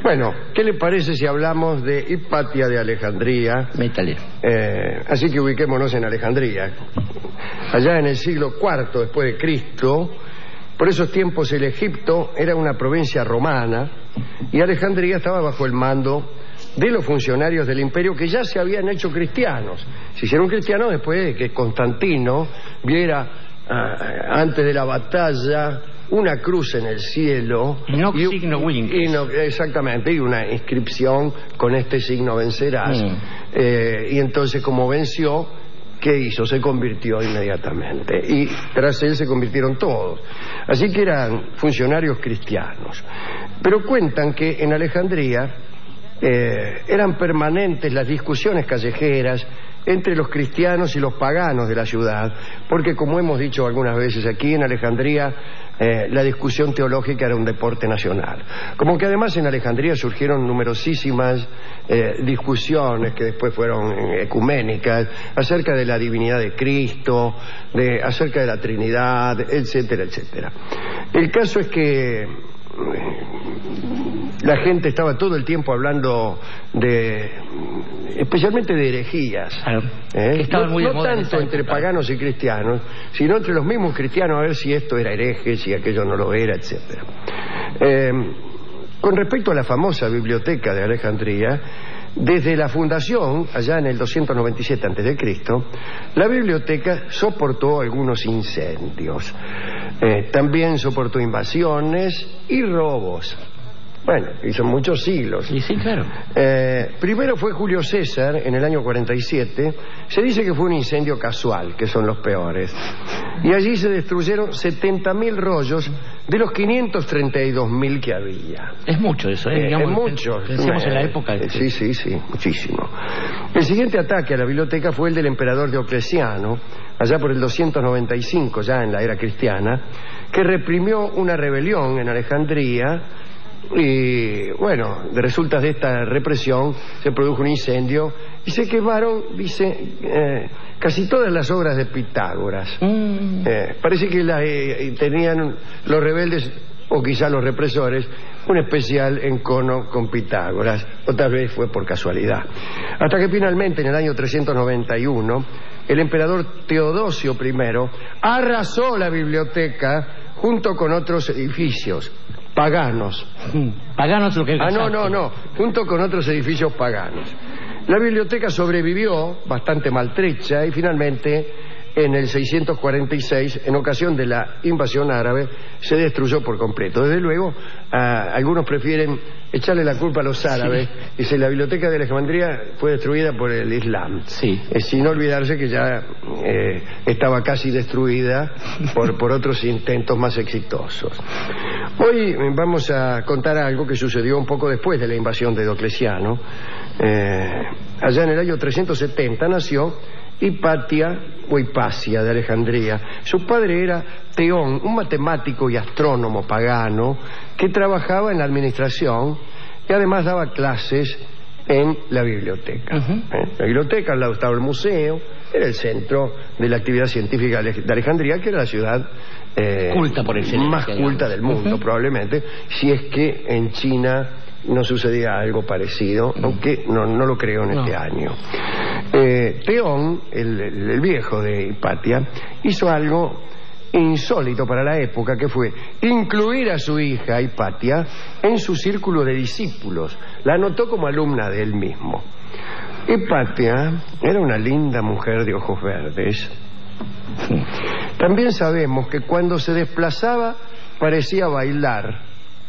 Bueno, ¿qué le parece si hablamos de Hipatia de Alejandría? Métale. Así que ubiquémonos en Alejandría. Allá en el siglo IV después de Cristo, por esos tiempos el Egipto era una provincia romana y Alejandría estaba bajo el mando de los funcionarios del imperio que ya se habían hecho cristianos. Se hicieron cristianos después de que Constantino viera antes de la batalla una cruz en el cielo signo Winx. Exactamente, y una inscripción con este signo vencerás. Y entonces, como venció, ¿qué hizo? Se convirtió inmediatamente, y tras él se convirtieron todos. Así que eran funcionarios cristianos. Pero cuentan que en Alejandría eran permanentes las discusiones callejeras entre los cristianos y los paganos de la ciudad, porque, como hemos dicho algunas veces aquí, en Alejandría la discusión teológica era un deporte nacional. Como que además en Alejandría surgieron numerosísimas discusiones que después fueron ecuménicas acerca de la divinidad de Cristo, acerca de la Trinidad, etcétera, etcétera. El caso es que la gente estaba todo el tiempo hablando especialmente de herejías. Claro. No tanto entre paganos y cristianos, sino entre los mismos cristianos, a ver si esto era hereje, si aquello no lo era, etcétera. Con respecto a la famosa biblioteca de Alejandría, desde la fundación, allá en el 297 a.C., la biblioteca soportó algunos incendios. También soportó invasiones y robos. Bueno, y son muchos siglos. Y sí, claro. Primero fue Julio César, en el año 47. Se dice que fue un incendio casual, que son los peores. Y allí se destruyeron 70.000 rollos de los 532.000 que había. Es mucho eso, digamos, es mucho. Pensemos en la época. Sí, muchísimo. El siguiente ataque a la biblioteca fue el del emperador Diocleciano, allá por el 295, ya en la era cristiana, que reprimió una rebelión en Alejandría. Y bueno, de resultas de esta represión se produjo un incendio y se quemaron, dice, casi todas las obras de Pitágoras. Parece que tenían los rebeldes, o quizá los represores, un especial encono con Pitágoras, o tal vez fue por casualidad. Hasta que finalmente, en el año 391, el emperador Teodosio I arrasó la biblioteca junto con otros edificios paganos. ¿Paganos lo que no, junto con otros edificios paganos. La biblioteca sobrevivió bastante maltrecha y finalmente en el 646, en ocasión de la invasión árabe, se destruyó por completo. Desde luego, algunos prefieren echarle la culpa a los árabes. Sí. Dice, la biblioteca de Alejandría fue destruida por el Islam. Sí. Sin olvidarse que ya estaba casi destruida por otros intentos más exitosos. Hoy vamos a contar algo que sucedió un poco después de la invasión de Diocleciano. Allá en el año 370 nació Hipatia o Hipasia de Alejandría. Su padre era Teón, un matemático y astrónomo pagano que trabajaba en la administración y además daba clases en la biblioteca. La biblioteca, al lado estaba el museo, era el centro de la actividad científica de Alejandría, que era la ciudad culta por excelencia, más culta del mundo, probablemente, si es que en China no sucedía algo parecido, aunque no lo creo en este año. Teón, el viejo de Hipatia, hizo algo insólito para la época, que fue incluir a su hija Hipatia en su círculo de discípulos. La anotó como alumna de él mismo. Hipatia era una linda mujer de ojos verdes. También sabemos que cuando se desplazaba parecía bailar.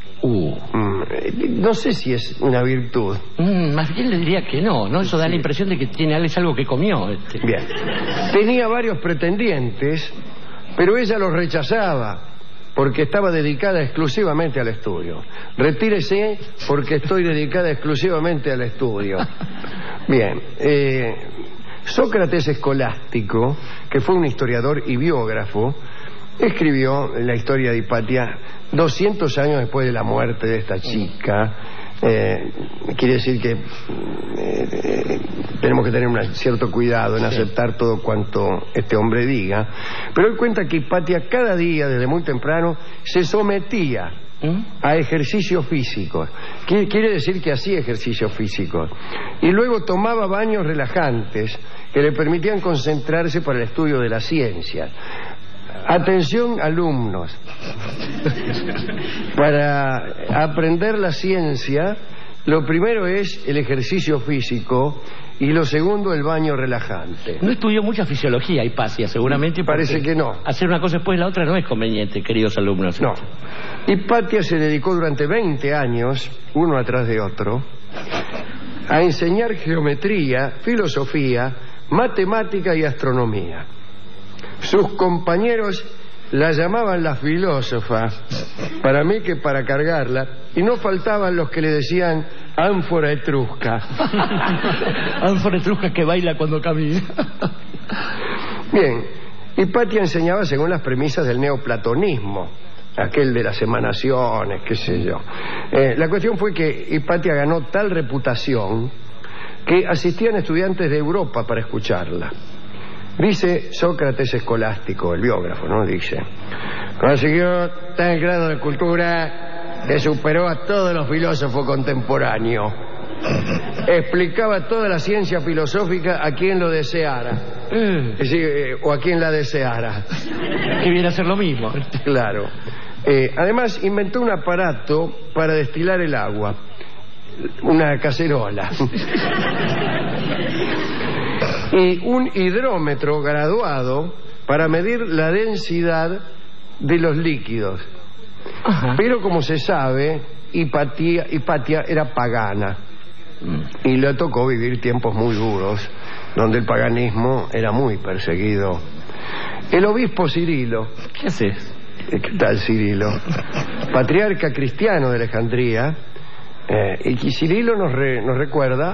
No sé si es una virtud. Más bien le diría que no. Eso da la impresión de que tiene algo que comió. Bien. Tenía varios pretendientes, pero ella los rechazaba porque estaba dedicada exclusivamente al estudio. Retírese porque estoy dedicada exclusivamente al estudio. Bien. Sócrates Escolástico, que fue un historiador y biógrafo, escribió la historia de Hipatia 200 años después de la muerte de esta chica. Quiere decir que tenemos que tener un cierto cuidado en aceptar todo cuanto este hombre diga. Pero él cuenta que Hipatia cada día, desde muy temprano, se sometía a ejercicios físicos. Quiere decir que hacía ejercicios físicos. Y luego tomaba baños relajantes que le permitían concentrarse para el estudio de la ciencia. Atención, alumnos. Para aprender la ciencia, lo primero es el ejercicio físico y lo segundo el baño relajante. No estudió mucha fisiología, Hipatia, seguramente. Parece que no. Hacer una cosa después de la otra no es conveniente, queridos alumnos. No. Hipatia se dedicó durante 20 años, uno atrás de otro, a enseñar geometría, filosofía, matemática y astronomía. Sus compañeros la llamaban la filósofa, para mí que para cargarla, y no faltaban los que le decían ánfora etrusca. Ánfora etrusca que baila cuando camina. Bien, Hipatia enseñaba según las premisas del neoplatonismo, aquel de las emanaciones, qué sé yo. La cuestión fue que Hipatia ganó tal reputación que asistían estudiantes de Europa para escucharla. Dice Sócrates Escolástico, el biógrafo, ¿no? Dice: consiguió tal grado de cultura que superó a todos los filósofos contemporáneos. Explicaba toda la ciencia filosófica a quien lo deseara. Es decir, o a quien la deseara. Que viene a ser lo mismo. Claro. Además, inventó un aparato para destilar el agua. Una cacerola. Y un hidrómetro graduado para medir la densidad de los líquidos. Ajá. Pero como se sabe, Hipatia era pagana y le tocó vivir tiempos muy duros donde el paganismo era muy perseguido. El obispo Cirilo, ¿qué haces? ¿Qué tal Cirilo? Patriarca cristiano de Alejandría, y Cirilo nos recuerda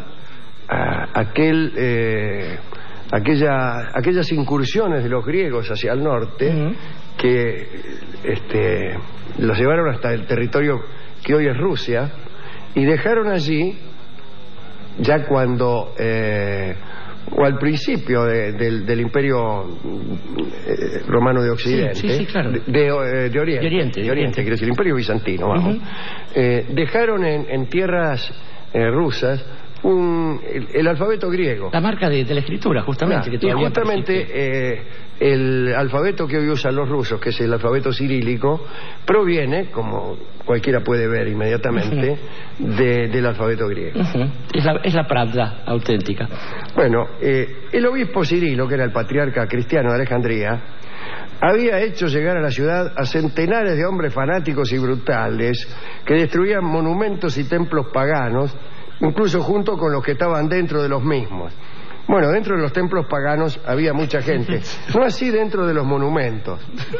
aquellas incursiones de los griegos hacia el norte, que los llevaron hasta el territorio que hoy es Rusia y dejaron allí, ya cuando o al principio del Imperio Romano de Occidente, sí, claro. de Oriente, quiero decir, el Imperio Bizantino, vamos. Dejaron en tierras rusas el alfabeto griego. La marca de la escritura, justamente. Claro, que y justamente el alfabeto que hoy usan los rusos, que es el alfabeto cirílico, proviene, como cualquiera puede ver inmediatamente, del alfabeto griego. Es la Pravda auténtica. Bueno, el obispo Cirilo, que era el patriarca cristiano de Alejandría, había hecho llegar a la ciudad a centenares de hombres fanáticos y brutales que destruían monumentos y templos paganos, incluso junto con los que estaban dentro de los mismos. Bueno, dentro de los templos paganos había mucha gente, no así dentro de los monumentos.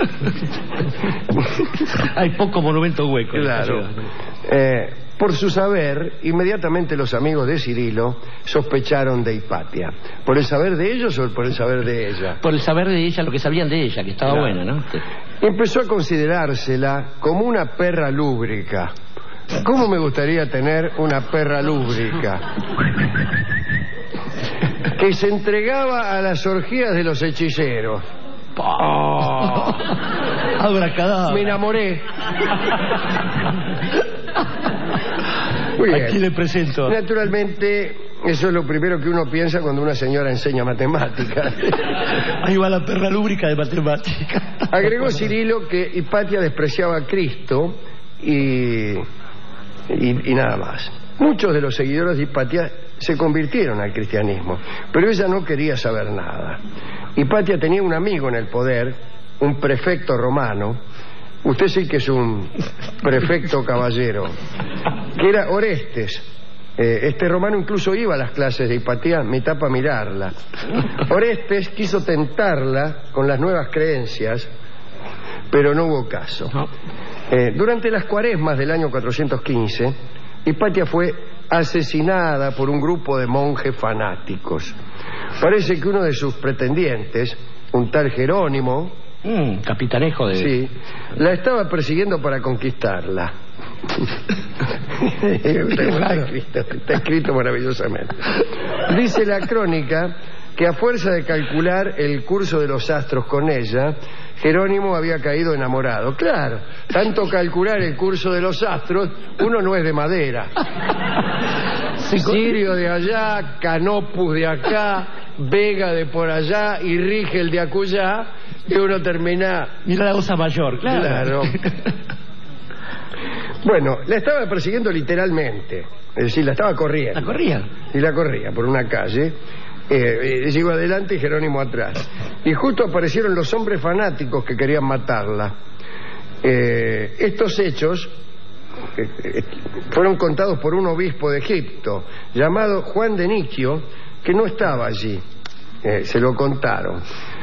Hay poco monumento hueco. Claro. Por su saber, inmediatamente los amigos de Cirilo sospecharon de Hipatia. ¿Por el saber de ellos o por el saber de ella? Por el saber de ella, lo que sabían de ella, que estaba buena, ¿no? Empezó a considerársela como una perra lúbrica. ¿Cómo me gustaría tener una perra lúbrica? Que se entregaba a las orgías de los hechiceros. Abracadabra. Me enamoré. Muy bien. Aquí le presento. Naturalmente, eso es lo primero que uno piensa cuando una señora enseña matemáticas. Ahí va la perra lúbrica de matemáticas. Agregó Cirilo que Hipatia despreciaba a Cristo y nada más. Muchos de los seguidores de Hipatia se convirtieron al cristianismo, pero ella no quería saber nada. Hipatia tenía un amigo en el poder, un prefecto romano. Usted sí que es un prefecto caballero, que era Orestes. Este romano incluso iba a las clases de Hipatia, mitad para mirarla. Orestes quiso tentarla con las nuevas creencias, pero no hubo caso. Durante las cuaresmas del año 415, Hipatia fue asesinada por un grupo de monjes fanáticos. Parece que uno de sus pretendientes, un tal Jerónimo, capitanejo de... Sí, la estaba persiguiendo para conquistarla. Claro. Está escrito maravillosamente. Dice la crónica que a fuerza de calcular el curso de los astros con ella, Jerónimo había caído enamorado. Claro, tanto calcular el curso de los astros, uno no es de madera. Sirio de allá, Canopus de acá, Vega de por allá y Rigel de acullá, y uno termina... Mira la cosa mayor, claro. Bueno, la estaba persiguiendo literalmente, es decir, la estaba corriendo. ¿La corría? Y la corría por una calle. Llegó adelante y Jerónimo atrás. Y justo aparecieron los hombres fanáticos que querían matarla. Estos hechos fueron contados por un obispo de Egipto llamado Juan de Niquio, que no estaba allí. Se lo contaron.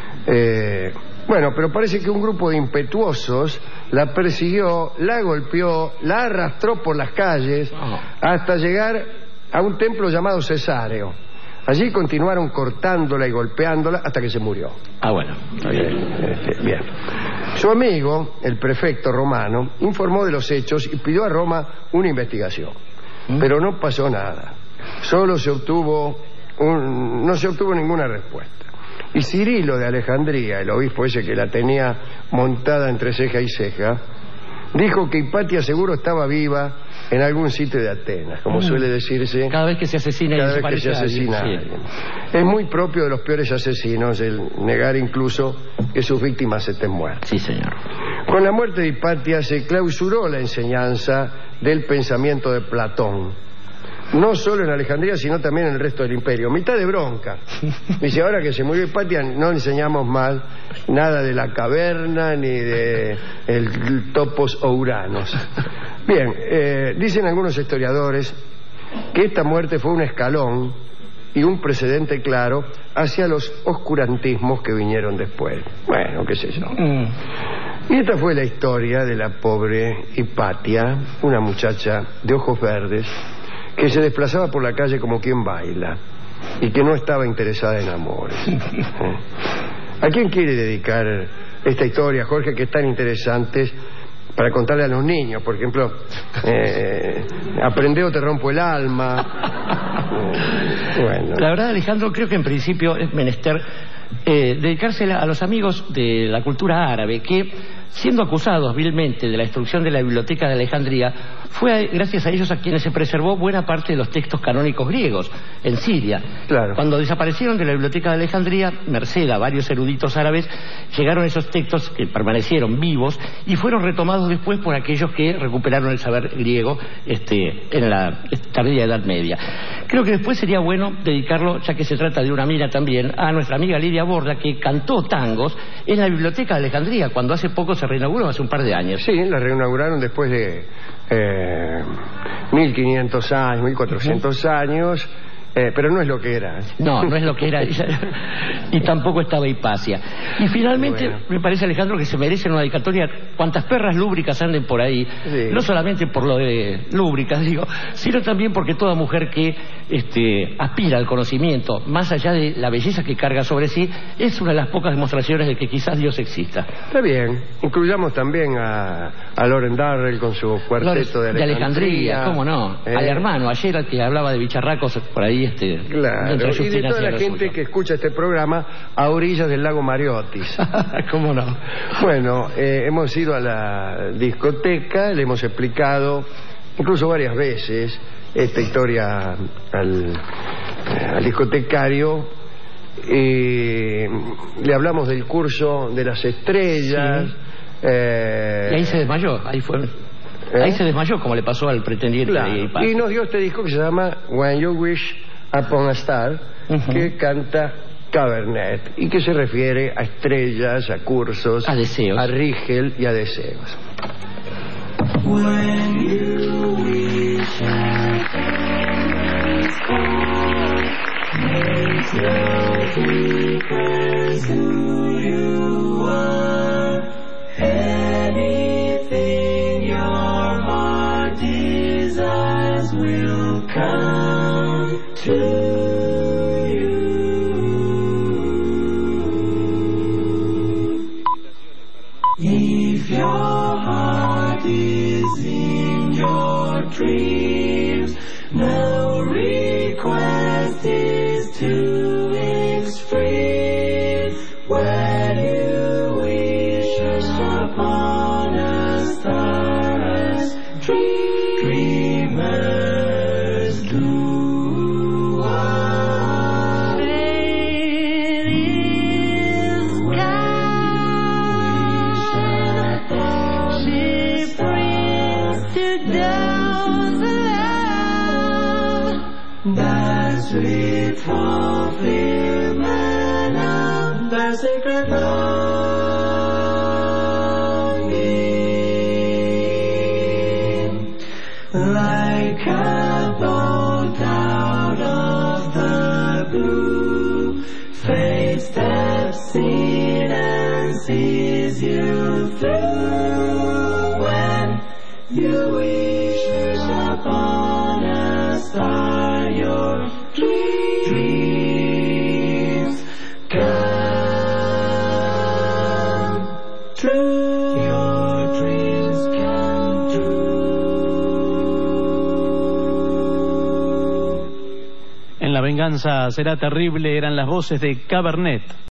Bueno, pero parece que un grupo de impetuosos la persiguió, la golpeó, la arrastró por las calles hasta llegar a un templo llamado Cesáreo. Allí continuaron cortándola y golpeándola hasta que se murió. Bueno, está bien. Bien. Su amigo, el prefecto romano, informó de los hechos y pidió a Roma una investigación. Pero no pasó nada. Solo se obtuvo no se obtuvo ninguna respuesta. Y Cirilo de Alejandría, el obispo ese que la tenía montada entre ceja y ceja, dijo que Hipatia seguro estaba viva en algún sitio de Atenas, como suele decirse. Cada vez que se asesina cada vez que se asesina a alguien. Es muy propio de los peores asesinos el negar incluso que sus víctimas estén muertas. Sí, señor. Con la muerte de Hipatia se clausuró la enseñanza del pensamiento de Platón. No solo en Alejandría, sino también en el resto del imperio. Mitad de bronca. Dice, ahora que se murió Hipatia, no enseñamos más nada de la caverna ni de el topos ouranos. Bien, dicen algunos historiadores que esta muerte fue un escalón y un precedente claro hacia los oscurantismos que vinieron después. Bueno, qué sé yo. Y esta fue la historia de la pobre Hipatia, una muchacha de ojos verdes, que se desplazaba por la calle como quien baila y que no estaba interesada en amores. ¿A quién quiere dedicar esta historia, Jorge, que es tan interesante para contarle a los niños? Por ejemplo, aprende o te rompo el alma. Bueno. La verdad, Alejandro, creo que en principio es menester dedicársela a los amigos de la cultura árabe que, siendo acusados vilmente de la destrucción de la biblioteca de Alejandría, fue gracias a ellos a quienes se preservó buena parte de los textos canónicos griegos en Siria. Claro. Cuando desaparecieron de la biblioteca de Alejandría, merced a varios eruditos árabes, llegaron esos textos que permanecieron vivos y fueron retomados después por aquellos que recuperaron el saber griego en la tardía Edad Media. Creo que después sería bueno dedicarlo, ya que se trata de una mina también, a nuestra amiga Lidia Borda, que cantó tangos en la biblioteca de Alejandría, cuando hace poco se reinauguró, hace un par de años. Sí, la reinauguraron después de 1500 años, 1400 años, pero no es lo que era. No, no es lo que era. Y tampoco estaba Hipatia. Y finalmente, bueno, me parece, Alejandro, que se merece una dedicatoria. Cuantas perras lúbricas anden por ahí, sí, no solamente por lo de lúbricas, digo, sino también porque toda mujer que aspira al conocimiento, más allá de la belleza que carga sobre sí, es una de las pocas demostraciones de que quizás Dios exista. Está bien. Incluyamos también a Loren Darrell con su cuarteto de Alejandría. ¿Cómo no? Al hermano, ayer al que hablaba de bicharracos por ahí. Claro, y de toda la gente que escucha este programa a orillas del lago Mariotis. ¿Cómo no? Bueno, hemos ido a la discoteca, le hemos explicado incluso varias veces esta historia al discotecario. Le hablamos del curso de las estrellas. Sí. Y ahí se desmayó, ahí fue. Ahí se desmayó, como le pasó al pretendiente. Claro. Y nos dio este disco que se llama When You Wish Upon a Star, que canta Cabernet y que se refiere a estrellas, a cursos, a deseos, a Rigel y a deseos. When you wish upon a star, makes no difference who you are. Anything your heart desires will come to you. If your heart is in your dreams, no request is too extreme. When you wish sweet fulfillment of the sacred longing, like a bolt out of the blue, fate steps in and sees you through. When you wish upon a star, your dreams come true. Your dreams come true. En La venganza será terrible eran las voces de Cabernet.